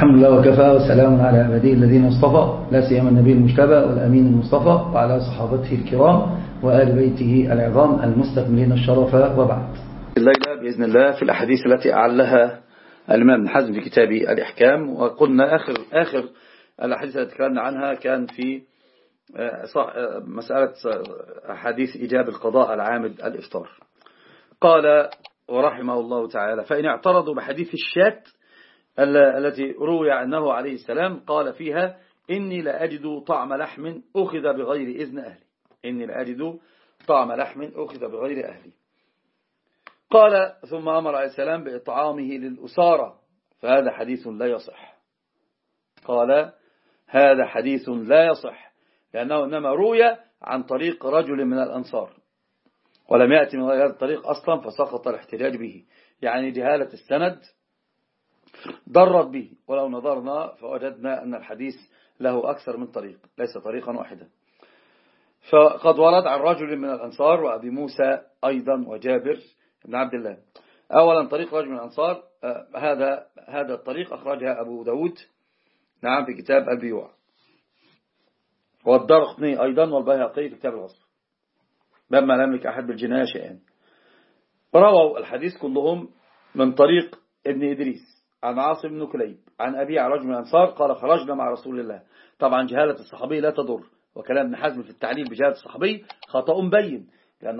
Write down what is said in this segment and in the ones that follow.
الحمد لله وكفى وسلام على عباده الذين اصطفى لا سيما النبي المجتبى والأمين المصطفى وعلى صحابته الكرام وآل بيته العظام المستكملين الشرف وبعد. الليلة بإذن الله في الأحاديث التي أعلها الإمام ابن حزم في كتاب الإحكام، وقلنا آخر الأحاديث التي تكلمنا عنها كان في مسألة أحاديث إيجاب القضاء العامد الإفطار. قال ورحمه الله تعالى: فإن اعترضوا بحديث الشاة التي روي عنه عليه السلام قال فيها: إني لأجد طعم لحم أخذ بغير إذن أهلي. إني لأجد طعم لحم أخذ بغير أهلي. قال ثم أمر عليه السلام بإطعامه للأسارة، فهذا حديث لا يصح. قال هذا حديث لا يصح، لأنه إنما روي عن طريق رجل من الأنصار ولم يأتي من غير هذا الطريق أصلا، فسقط الاحتجاج به. يعني جهالة السند ضرت به، ولو نظرنا فوجدنا أن الحديث له أكثر من طريق، ليس طريقا واحدا. فقد ورد عن رجل من الأنصار وأبي موسى أيضا وجابر بن عبد الله. أولا طريق رجل من الأنصار، هذا الطريق أخرجها أبو داود نعم في كتاب البيوع، والدرقطني أيضا والبيهقي في كتاب الوصف، لما لم يملك أحد بالجناية شيئا. رووا الحديث كلهم من طريق ابن إدريس عن عاصم بن كليب عن أبي عن رجل من الأنصار قال: خرجنا مع رسول الله. طبعا جهالة الصحابي لا تضر، وكلام ابن حزم في التعليل بجهالة الصحابي خطأ بين، لأن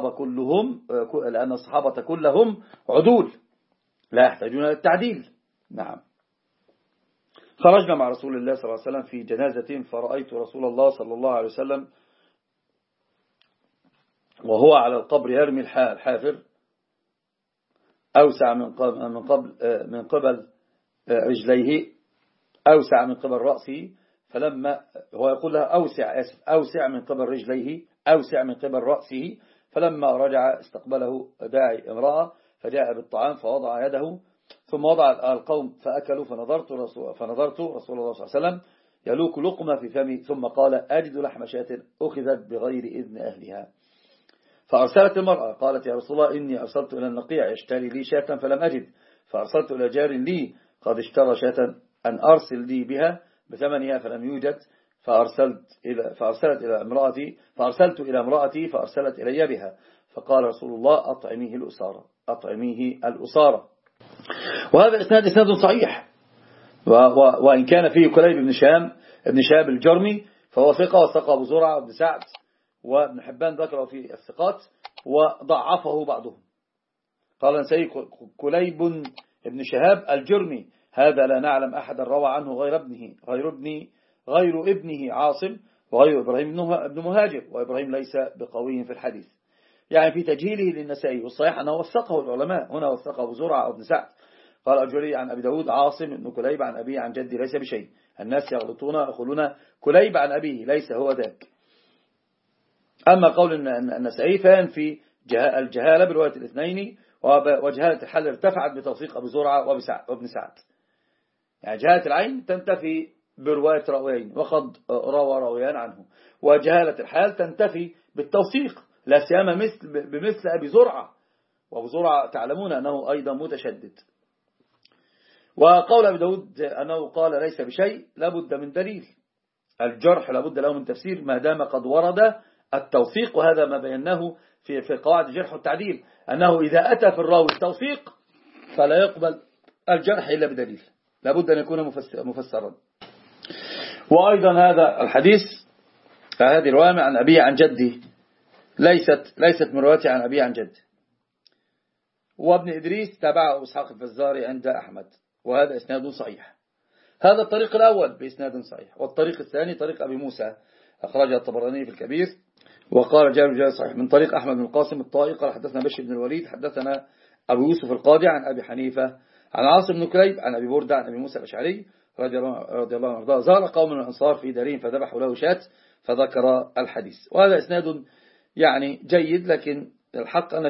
الصحابة كلهم عدول لا يحتاجون للتعديل. نعم. خرجنا مع رسول الله صلى الله عليه وسلم في جنازة، فرأيت رسول الله صلى الله عليه وسلم وهو على القبر يرمي الحافر أوسع من قبل رجليه، أوسع من قبل رأسه، فلما هو يقول لها أوسع من قبل رجليه، أوسع من قبل رأسه، فلما رجع استقبله داعي امرأة فجاء بالطعام فوضع يده، ثم وضع القوم فأكلوا، فنظرت رسول الله صلى الله عليه وسلم يلوك لقمة في فمي، ثم قال: أجد لحم شاة أخذت بغير إذن أهلها. فأرسلت المرأة قالت: يا رسول الله إني أرسلت إلى النقيع يشتري لي شاة فلم أجد، فأرسلت إلى جار لي قد اشترى شاة أن أرسل لي بها بثمنها فلم يوجد، فأرسلت إلى امرأتي فأرسلت إلي بها، فقال رسول الله: أطعميه الأسارة. وهذا إسناد صحيح، وإن كان فيه كليب ابن شهاب الجرمي فهو ثقة، وثقة أبو زرعة وابن سعد وابن حبان ذكره في الثقات وضعفه بعضهم. قال نسائي: كليب ابن شهاب الجرمي هذا لا نعلم أحدا روى عنه غير ابنه عاصم وغير إبراهيم ابن مهاجر، وإبراهيم ليس بقوي في الحديث. يعني في تجهيله للنسائي، والصحيح أنه وثقه العلماء، هنا وثقه أبو زرعة وابن سعد. قال أجري عن أبي داود: عاصم ابن كليب عن أبيه عن جدي ليس بشيء، الناس يغلطون يقولون كليب عن أبيه ليس هو ذاك. أما قول النسائي فان في الجهالة برواية الاثنين، وجهالة الحل ارتفعت بتوثيق أبو زرعة وابن سعد. يعني جهالة العين تنتفي برواية راويين وقد روى راويان عنه، وجهالة الحال تنتفي بالتوثيق، لا سيما بمثل أبي زرعة، وأبو زرعة تعلمون أنه أيضا متشدد. وقول أبي داود أنه قال ليس بشيء لابد من دليل، الجرح لابد له من تفسير ما دام قد ورد التوثيق، وهذا ما بيناه في قواعد الجرح والتعديل، أنه إذا أتى في الراوي التوثيق فلا يقبل الجرح إلا بدليل، لابد أن يكون مفسرا. وأيضا هذا الحديث هذه رواية عن أبي عن جدي، ليست من روايته عن أبي عن جدي. وابن إدريس تابعه إسحاق الفزاري عند أحمد، وهذا إسناد صحيح. هذا الطريق الأول بإسناد صحيح. والطريق الثاني طريق أبي موسى أخرجها الطبراني في الكبير، وقال جابر صحيح من طريق أحمد بن القاسم الطائي قال: حدثنا بشر بن الوليد حدثنا أبو يوسف القاضي عن أبي حنيفة عن عاصم بن كليب عن أبي بردة عن أبي موسى الأشعري رضي الله عنه وارضاه: زار قوم من الأنصار في دارهم فذبحوا له شاة، فذكر الحديث. وهذا إسناد يعني جيد، لكن الحق أن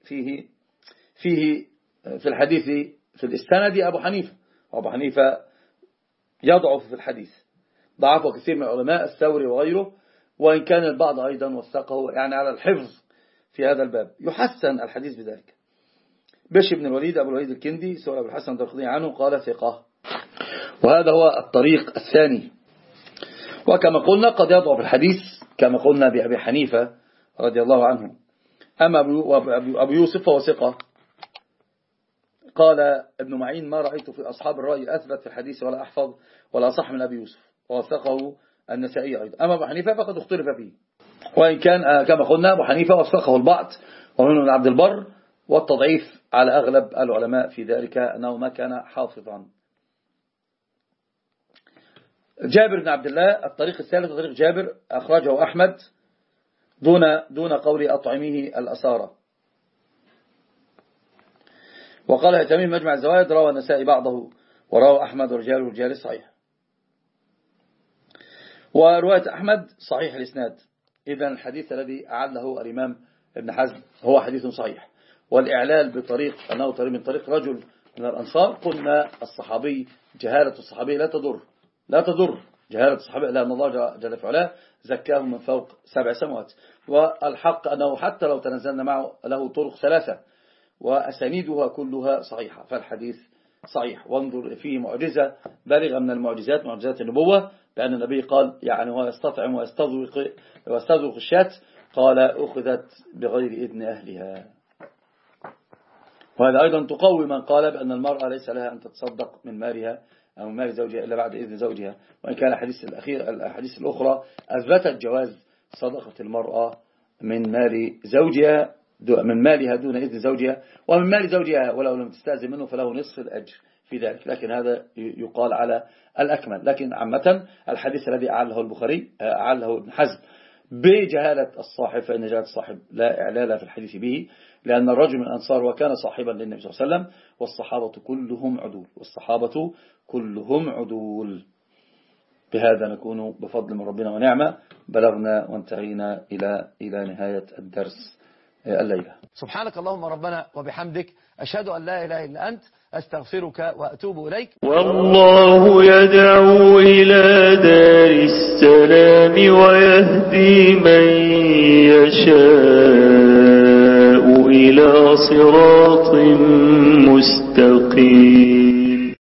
فيه في الحديث في الإسناد أبو حنيفة، وأبو حنيفة يضعف في الحديث، ضعفه كثير من العلماء الثوري وغيره، وإن كان البعض أيضا وثقه يعني على الحفظ في هذا الباب، يحسن الحديث بذلك. بشر بن الوليد أبو الوليد الكندي سئل أبو الحسن الدرقطي عنه قال ثقة. وهذا هو الطريق الثاني. وكما قلنا قد يضعف الحديث كما قلنا بأبي حنيفة رضي الله عنه. أما أبو يوسف فهو ثقة. قال ابن معين: ما رأيت في أصحاب الرأي أثبت في الحديث ولا أحفظ ولا أصح من أبي يوسف، ووثقه النسائي أيضا. أما أبو حنيفة فقد اختلف فيه، وإن كان كما قلنا أبو حنيفة وثقه البعض ومنهم ابن عبد البر، والتضعيف على أغلب العلماء في ذلك أنه ما كان حافظا. جابر بن عبد الله الطريق الثالث طريق جابر أخرجه أحمد دون قول أطعمه الأسارة. وقال هيثمي مجمع الزوائد: روى النسائي بعضه وروى أحمد ورجال صحيح. ورواية أحمد صحيح الإسناد، إذن الحديث الذي أعله الإمام ابن حزم هو حديث صحيح. والإعلال بطريق أنه طريق من طريق رجل من الأنصار، قلنا الصحابي جهالة الصحابي لا تضر جهالة الصحابي، لأن الله جل في علاه زكاهم من فوق 7 سماوات. والحق أنه حتى لو تنزلنا معه له طرق 3 وأسانيدها كلها صحيحة، فالحديث صحيح. وانظر فيه معجزة بالغة من المعجزات، معجزات النبوة، بأن النبي قال يعني هو يستطعم ويستذوق الشاة، قال أخذت بغير إذن أهلها. وهذا أيضا تقوي من قال بأن المرأة ليس لها أن تتصدق من مالها أو من مال زوجها إلا بعد إذن زوجها، وإن كان الحديث الأخرى أثبتت جواز صدقة المرأة من مال زوجها من مالها دون إذن زوجها، ومن مال زوجها ولو لم تستأذن منه فله نصف الأجر في ذلك، لكن هذا يقال على الأكمل. لكن عامة الحديث الذي أعله البخاري أعله ابن حزم بجهالة الصاحب، فإن جهالة الصاحب لا إعلال في الحديث به، لأن الرجل من الأنصار وكان صاحبا للنبي صلى الله عليه وسلم، والصحابة كلهم عدول. بهذا نكون بفضل من ربنا ونعمة بلغنا وانتهينا إلى نهاية الدرس الليلة. سبحانك اللهم ربنا وبحمدك، أشهد أن لا إله إلا أنت، أستغفرك وأتوب إليك. والله يدعو إلى دار السلام ويهدي من يشاء إلى صراط